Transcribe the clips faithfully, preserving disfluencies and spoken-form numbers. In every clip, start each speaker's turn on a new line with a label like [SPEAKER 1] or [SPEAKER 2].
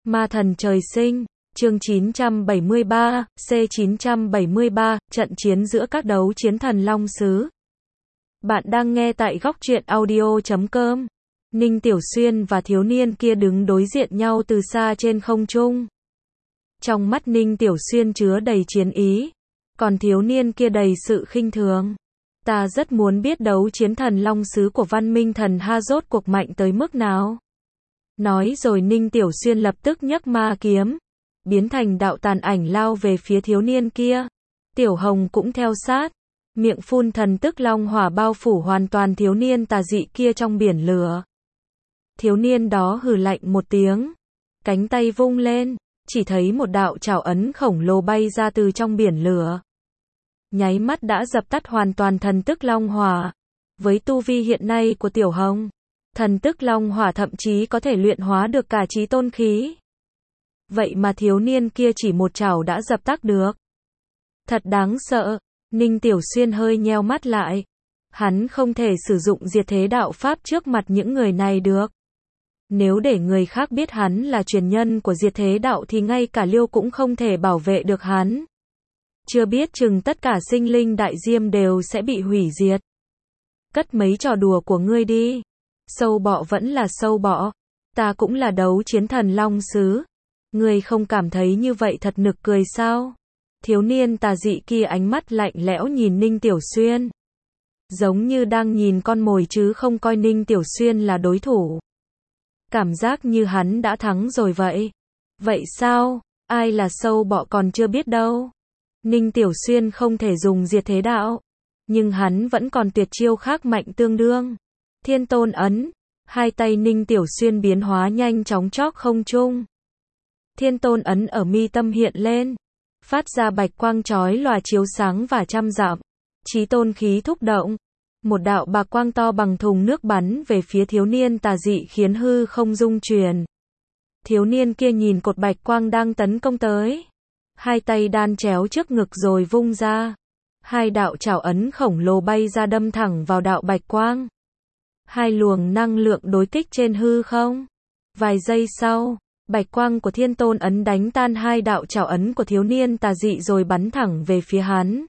[SPEAKER 1] Ma thần trời sinh, chương chín trăm bảy mươi ba, C chín trăm bảy mươi ba, trận chiến giữa các đấu chiến thần Long Sứ. Bạn đang nghe tại góc truyện audio chấm com. Ninh Tiểu Xuyên và thiếu niên kia đứng đối diện nhau từ xa trên không trung. Trong mắt Ninh Tiểu Xuyên chứa đầy chiến ý, còn thiếu niên kia đầy sự khinh thường. Ta rất muốn biết đấu chiến thần Long Sứ của Văn Minh Thần Ha rốt cuộc mạnh tới mức nào. Nói rồi Ninh Tiểu Xuyên lập tức nhấc ma kiếm, biến thành đạo tàn ảnh lao về phía thiếu niên kia. Tiểu Hồng cũng theo sát, miệng phun thần tức long hỏa bao phủ hoàn toàn thiếu niên tà dị kia trong biển lửa. Thiếu niên đó hừ lạnh một tiếng, cánh tay vung lên, chỉ thấy một đạo trảo ấn khổng lồ bay ra từ trong biển lửa. Nháy mắt đã dập tắt hoàn toàn thần tức long hỏa. Với tu vi hiện nay của Tiểu Hồng, thần tức long hỏa thậm chí có thể luyện hóa được cả chí tôn khí. Vậy mà thiếu niên kia chỉ một chảo đã dập tắt được. Thật đáng sợ. Ninh Tiểu Xuyên hơi nheo mắt lại. Hắn không thể sử dụng diệt thế đạo pháp trước mặt những người này được. Nếu để người khác biết hắn là truyền nhân của diệt thế đạo thì ngay cả Liêu cũng không thể bảo vệ được hắn. Chưa biết chừng tất cả sinh linh đại diêm đều sẽ bị hủy diệt. Cất mấy trò đùa của ngươi đi. Sâu bọ vẫn là sâu bọ. Ta cũng là đấu chiến thần Long Sứ. Ngươi không cảm thấy như vậy thật nực cười sao? Thiếu niên tà dị kia ánh mắt lạnh lẽo nhìn Ninh Tiểu Xuyên. Giống như đang nhìn con mồi chứ không coi Ninh Tiểu Xuyên là đối thủ. Cảm giác như hắn đã thắng rồi vậy. Vậy sao? Ai là sâu bọ còn chưa biết đâu. Ninh Tiểu Xuyên không thể dùng diệt thế đạo. Nhưng hắn vẫn còn tuyệt chiêu khác mạnh tương đương. Thiên Tôn ấn. Hai tay Ninh Tiểu Xuyên biến hóa nhanh chóng chóp không trung. Thiên Tôn ấn ở mi tâm hiện lên. Phát ra bạch quang chói lòa chiếu sáng và trăm dặm. Chí tôn khí thúc động. Một đạo bạc quang to bằng thùng nước bắn về phía thiếu niên tà dị khiến hư không rung chuyển. Thiếu niên kia nhìn cột bạch quang đang tấn công tới. Hai tay đan chéo trước ngực rồi vung ra. Hai đạo trảo ấn khổng lồ bay ra đâm thẳng vào đạo bạch quang. Hai luồng năng lượng đối kích trên hư không. Vài giây sau, bạch quang của Thiên Tôn ấn đánh tan hai đạo trảo ấn của thiếu niên tà dị rồi bắn thẳng về phía hắn.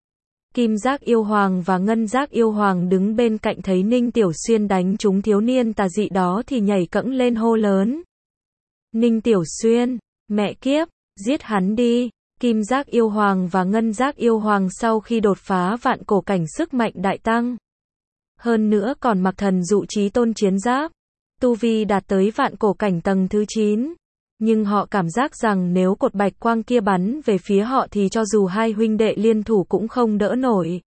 [SPEAKER 1] Kim Giác Yêu Hoàng và Ngân Giác Yêu Hoàng đứng bên cạnh thấy Ninh Tiểu Xuyên đánh trúng thiếu niên tà dị đó thì nhảy cẫng lên hô lớn. Ninh Tiểu Xuyên, mẹ kiếp, giết hắn đi. Kim Giác Yêu Hoàng và Ngân Giác Yêu Hoàng sau khi đột phá vạn cổ cảnh sức mạnh đại tăng. Hơn nữa còn mặc thần dụ chí tôn chiến giáp. Tu vi đạt tới vạn cổ cảnh tầng thứ chín. Nhưng họ cảm giác rằng nếu cột bạch quang kia bắn về phía họ thì cho dù hai huynh đệ liên thủ cũng không đỡ nổi.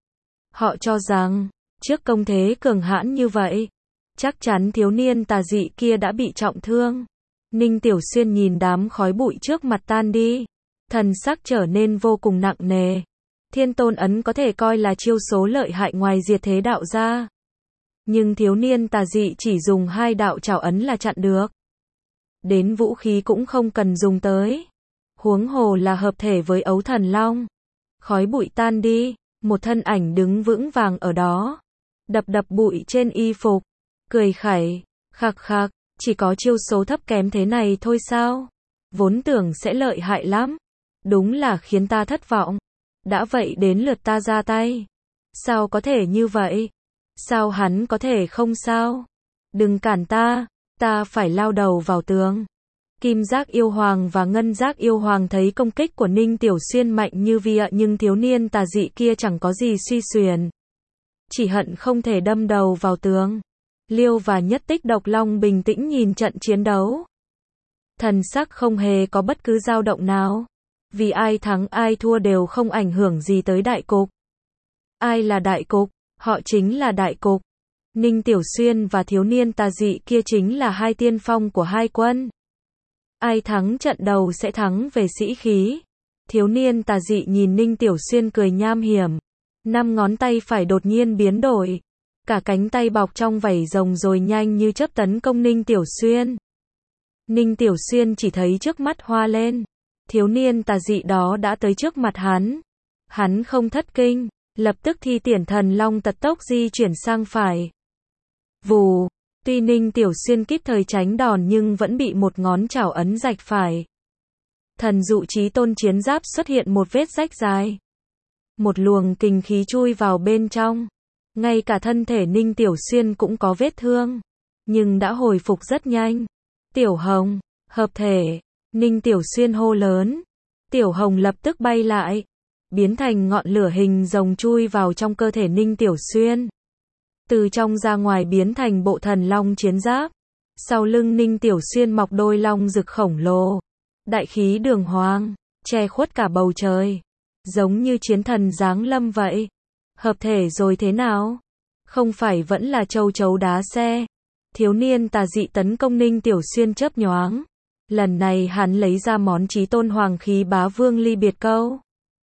[SPEAKER 1] Họ cho rằng, trước công thế cường hãn như vậy, chắc chắn thiếu niên tà dị kia đã bị trọng thương. Ninh Tiểu Xuyên nhìn đám khói bụi trước mặt tan đi. Thần sắc trở nên vô cùng nặng nề. Thiên Tôn ấn có thể coi là chiêu số lợi hại ngoài diệt thế đạo ra. Nhưng thiếu niên tà dị chỉ dùng hai đạo trảo ấn là chặn được. Đến vũ khí cũng không cần dùng tới. Huống hồ là hợp thể với ấu thần long. Khói bụi tan đi, một thân ảnh đứng vững vàng ở đó. Đập đập bụi trên y phục. Cười khẩy, khạc khạc, chỉ có chiêu số thấp kém thế này thôi sao? Vốn tưởng sẽ lợi hại lắm. Đúng là khiến ta thất vọng. Đã vậy đến lượt ta ra tay. Sao có thể như vậy? Sao hắn có thể không sao? Đừng cản ta, ta phải lao đầu vào tường. Kim Giác Yêu Hoàng và Ngân Giác Yêu Hoàng thấy công kích của Ninh Tiểu Xuyên mạnh như vịa nhưng thiếu niên tà dị kia chẳng có gì suy xuyển. Chỉ hận không thể đâm đầu vào tường. Liêu và Nhất Tích Độc Long bình tĩnh nhìn trận chiến đấu. Thần sắc không hề có bất cứ dao động nào. Vì ai thắng ai thua đều không ảnh hưởng gì tới đại cục. Ai là đại cục? Họ chính là đại cục. Ninh Tiểu Xuyên và thiếu niên tà dị kia chính là hai tiên phong của hai quân. Ai thắng trận đầu sẽ thắng về sĩ khí. Thiếu niên tà dị nhìn Ninh Tiểu Xuyên cười nham hiểm. Năm ngón tay phải đột nhiên biến đổi. Cả cánh tay bọc trong vảy rồng rồi nhanh như chớp tấn công Ninh Tiểu Xuyên. Ninh Tiểu Xuyên chỉ thấy trước mắt hoa lên. Thiếu niên tà dị đó đã tới trước mặt hắn. Hắn không thất kinh, lập tức thi triển thần long tật tốc di chuyển sang phải. Vù, Tuy Ninh Tiểu Xuyên kịp thời tránh đòn nhưng vẫn bị một ngón chảo ấn rạch phải. Thần dụ chí tôn chiến giáp xuất hiện một vết rách dài. Một luồng kình khí chui vào bên trong. Ngay cả thân thể Ninh Tiểu Xuyên cũng có vết thương. Nhưng đã hồi phục rất nhanh. Tiểu Hồng, hợp thể. Ninh Tiểu Xuyên hô lớn. Tiểu Hồng lập tức bay lại. Biến thành ngọn lửa hình rồng chui vào trong cơ thể Ninh Tiểu Xuyên. Từ trong ra ngoài biến thành bộ thần long chiến giáp. Sau lưng Ninh Tiểu Xuyên mọc đôi long rực khổng lồ. Đại khí đường hoàng, che khuất cả bầu trời. Giống như chiến thần giáng lâm vậy. Hợp thể rồi thế nào? Không phải vẫn là châu chấu đá xe. Thiếu niên tà dị tấn công Ninh Tiểu Xuyên chớp nhoáng. Lần này hắn lấy ra món chí tôn hoàng khí bá vương ly biệt câu.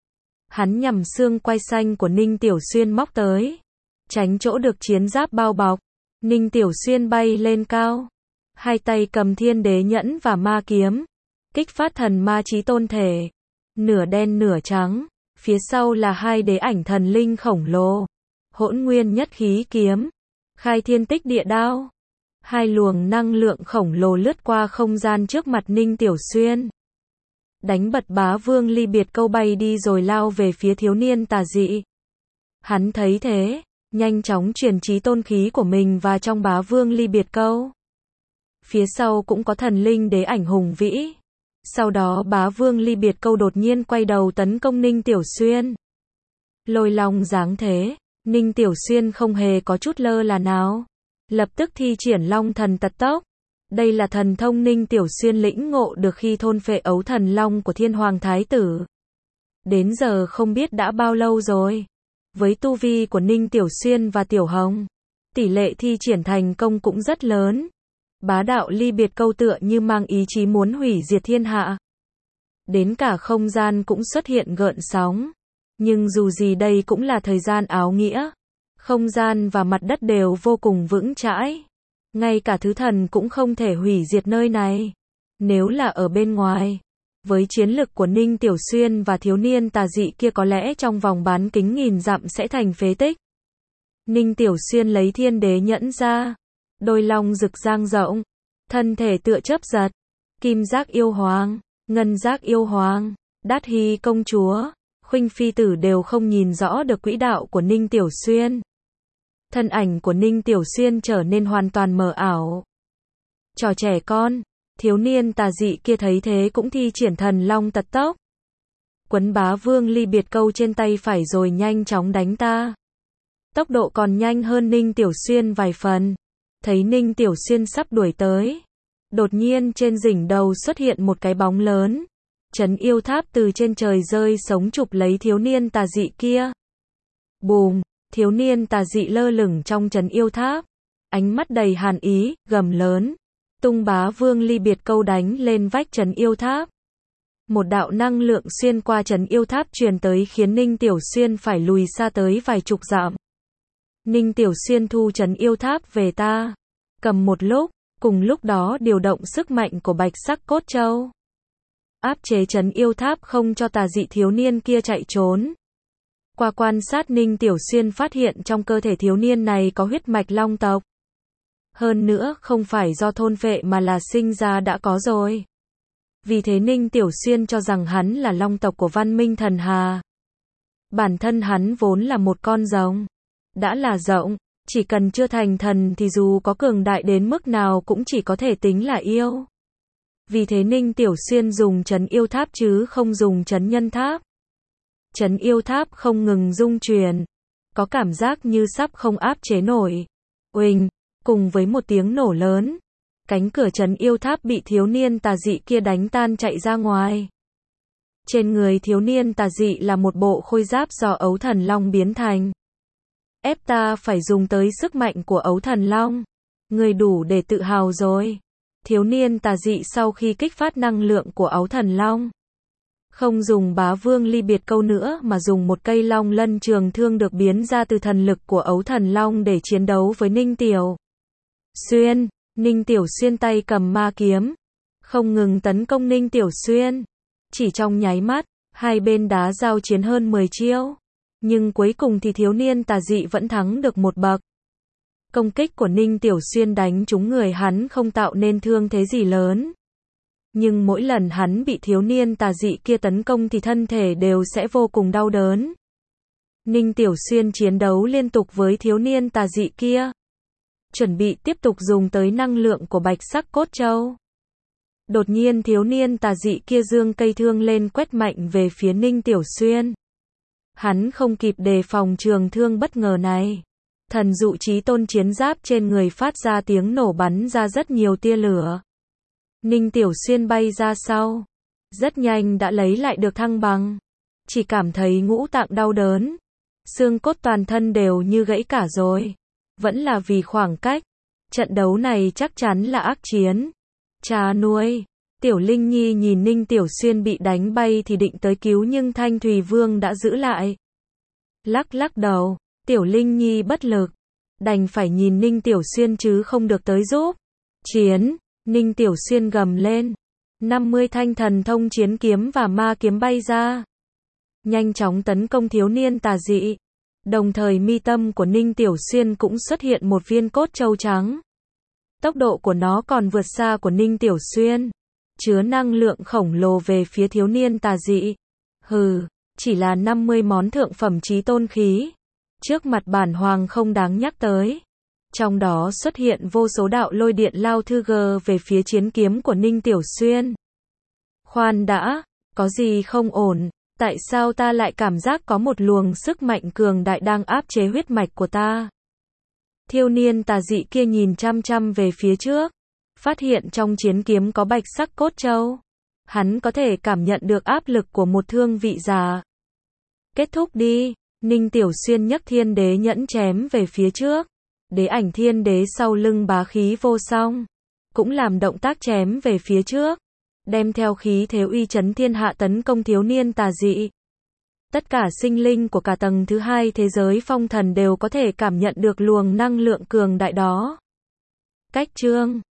[SPEAKER 1] Hắn nhằm xương quai xanh của Ninh Tiểu Xuyên móc tới. Tránh chỗ được chiến giáp bao bọc. Ninh Tiểu Xuyên bay lên cao. Hai tay cầm thiên đế nhẫn và ma kiếm. Kích phát thần ma chí tôn thể. Nửa đen nửa trắng. Phía sau là hai đế ảnh thần linh khổng lồ. Hỗn nguyên nhất khí kiếm. Khai thiên tích địa đao. Hai luồng năng lượng khổng lồ lướt qua không gian trước mặt Ninh Tiểu Xuyên. Đánh bật bá vương ly biệt câu bay đi rồi lao về phía thiếu niên tà dị. Hắn thấy thế, nhanh chóng truyền chí tôn khí của mình vào trong bá vương ly biệt câu. Phía sau cũng có thần linh đế ảnh hùng vĩ. Sau đó bá vương ly biệt câu đột nhiên quay đầu tấn công Ninh Tiểu Xuyên. Lôi long giáng thế, Ninh Tiểu Xuyên không hề có chút lơ là nào. Lập tức thi triển long thần tật tốc. Đây là thần thông Ninh Tiểu Xuyên lĩnh ngộ được khi thôn phệ ấu thần long của Thiên Hoàng Thái Tử. Đến giờ không biết đã bao lâu rồi. Với tu vi của Ninh Tiểu Xuyên và Tiểu Hồng, tỷ lệ thi triển thành công cũng rất lớn. Bá đạo ly biệt câu tựa như mang ý chí muốn hủy diệt thiên hạ. Đến cả không gian cũng xuất hiện gợn sóng. Nhưng dù gì đây cũng là thời gian áo nghĩa. Không gian và mặt đất đều vô cùng vững chãi. Ngay cả thứ thần cũng không thể hủy diệt nơi này. Nếu là ở bên ngoài, với chiến lực của Ninh Tiểu Xuyên và thiếu niên tà dị kia có lẽ trong vòng bán kính nghìn dặm sẽ thành phế tích. Ninh Tiểu Xuyên lấy thiên đế nhẫn ra. Đôi long rực dang rộng. Thân thể tựa chớp giật. Kim giác yêu hoàng, ngân giác yêu hoàng, Đát Hy công chúa, Khuynh phi tử đều không nhìn rõ được quỹ đạo của Ninh Tiểu Xuyên. Thân ảnh của Ninh Tiểu Xuyên trở nên hoàn toàn mờ ảo. Trò trẻ con, thiếu niên tà dị kia thấy thế cũng thi triển thần long tật tốc. Quấn bá vương ly biệt câu trên tay phải rồi nhanh chóng đánh ta. Tốc độ còn nhanh hơn Ninh Tiểu Xuyên vài phần. Thấy Ninh Tiểu Xuyên sắp đuổi tới. Đột nhiên trên đỉnh đầu xuất hiện một cái bóng lớn. Trấn yêu tháp từ trên trời rơi sống chụp lấy thiếu niên tà dị kia. Bùm, thiếu niên tà dị lơ lửng trong trấn yêu tháp. Ánh mắt đầy hàn ý, gầm lớn. Tung bá vương ly biệt câu đánh lên vách trấn yêu tháp. Một đạo năng lượng xuyên qua trấn yêu tháp truyền tới khiến Ninh Tiểu Xuyên phải lùi xa tới vài chục dặm. Ninh Tiểu Xuyên thu trấn yêu tháp về ta. Cầm một lúc, cùng lúc đó điều động sức mạnh của bạch sắc cốt châu. Áp chế trấn yêu tháp không cho tà dị thiếu niên kia chạy trốn. Qua quan sát Ninh Tiểu Xuyên phát hiện trong cơ thể thiếu niên này có huyết mạch long tộc. Hơn nữa không phải do thôn phệ mà là sinh ra đã có rồi. Vì thế Ninh Tiểu Xuyên cho rằng hắn là long tộc của văn minh thần hà. Bản thân hắn vốn là một con rồng. Đã là rộng, chỉ cần chưa thành thần thì dù có cường đại đến mức nào cũng chỉ có thể tính là yêu. Vì thế Ninh Tiểu Xuyên dùng trấn yêu tháp chứ không dùng trấn nhân tháp. Trấn yêu tháp không ngừng rung chuyển. Có cảm giác như sắp không áp chế nổi. Uỳnh, cùng với một tiếng nổ lớn. Cánh cửa trấn yêu tháp bị thiếu niên tà dị kia đánh tan chạy ra ngoài. Trên người thiếu niên tà dị là một bộ khôi giáp do ấu thần long biến thành. Ép ta phải dùng tới sức mạnh của ấu thần long. Người đủ để tự hào rồi. Thiếu niên tà dị sau khi kích phát năng lượng của ấu thần long. Không dùng bá vương ly biệt câu nữa mà dùng một cây long lân trường thương được biến ra từ thần lực của ấu thần long để chiến đấu với Ninh Tiểu Xuyên. Ninh Tiểu Xuyên tay cầm ma kiếm. Không ngừng tấn công Ninh Tiểu Xuyên. Chỉ trong nháy mắt, hai bên đá giao chiến hơn mười chiêu. Nhưng cuối cùng thì thiếu niên tà dị vẫn thắng được một bậc. Công kích của Ninh Tiểu Xuyên đánh trúng người hắn không tạo nên thương thế gì lớn. Nhưng mỗi lần hắn bị thiếu niên tà dị kia tấn công thì thân thể đều sẽ vô cùng đau đớn. Ninh Tiểu Xuyên chiến đấu liên tục với thiếu niên tà dị kia. Chuẩn bị tiếp tục dùng tới năng lượng của bạch sắc cốt châu. Đột nhiên thiếu niên tà dị kia giương cây thương lên quét mạnh về phía Ninh Tiểu Xuyên. Hắn không kịp đề phòng trường thương bất ngờ này. Thần dụ chí tôn chiến giáp trên người phát ra tiếng nổ bắn ra rất nhiều tia lửa. Ninh Tiểu Xuyên bay ra sau. Rất nhanh đã lấy lại được thăng bằng. Chỉ cảm thấy ngũ tạng đau đớn. Xương cốt toàn thân đều như gãy cả rồi. Vẫn là vì khoảng cách. Trận đấu này chắc chắn là ác chiến. Cha nuôi. Tiểu Linh Nhi nhìn Ninh Tiểu Xuyên bị đánh bay thì định tới cứu nhưng Thanh Thùy Vương đã giữ lại. Lắc lắc đầu. Tiểu Linh Nhi bất lực. Đành phải nhìn Ninh Tiểu Xuyên chứ không được tới giúp. Chiến. Ninh Tiểu Xuyên gầm lên. năm mươi thanh thần thông chiến kiếm và ma kiếm bay ra. Nhanh chóng tấn công thiếu niên tà dị. Đồng thời mi tâm của Ninh Tiểu Xuyên cũng xuất hiện một viên cốt châu trắng. Tốc độ của nó còn vượt xa của Ninh Tiểu Xuyên. Chứa năng lượng khổng lồ về phía thiếu niên tà dị. Hừ, chỉ là năm mươi món thượng phẩm chí tôn khí. Trước mặt bản hoàng không đáng nhắc tới. Trong đó xuất hiện vô số đạo lôi điện lao thư gờ về phía chiến kiếm của Ninh Tiểu Xuyên. Khoan đã, có gì không ổn, tại sao ta lại cảm giác có một luồng sức mạnh cường đại đang áp chế huyết mạch của ta? Thiếu niên tà dị kia nhìn chăm chăm về phía trước, phát hiện trong chiến kiếm có bạch sắc cốt châu. Hắn có thể cảm nhận được áp lực của một thương vị già. Kết thúc đi, Ninh Tiểu Xuyên nhấc thiên đế nhẫn chém về phía trước. Đế ảnh thiên đế sau lưng bá khí vô song, cũng làm động tác chém về phía trước, đem theo khí thế uy chấn thiên hạ tấn công thiếu niên tà dị. Tất cả sinh linh của cả tầng thứ hai thế giới phong thần đều có thể cảm nhận được luồng năng lượng cường đại đó. Cách chương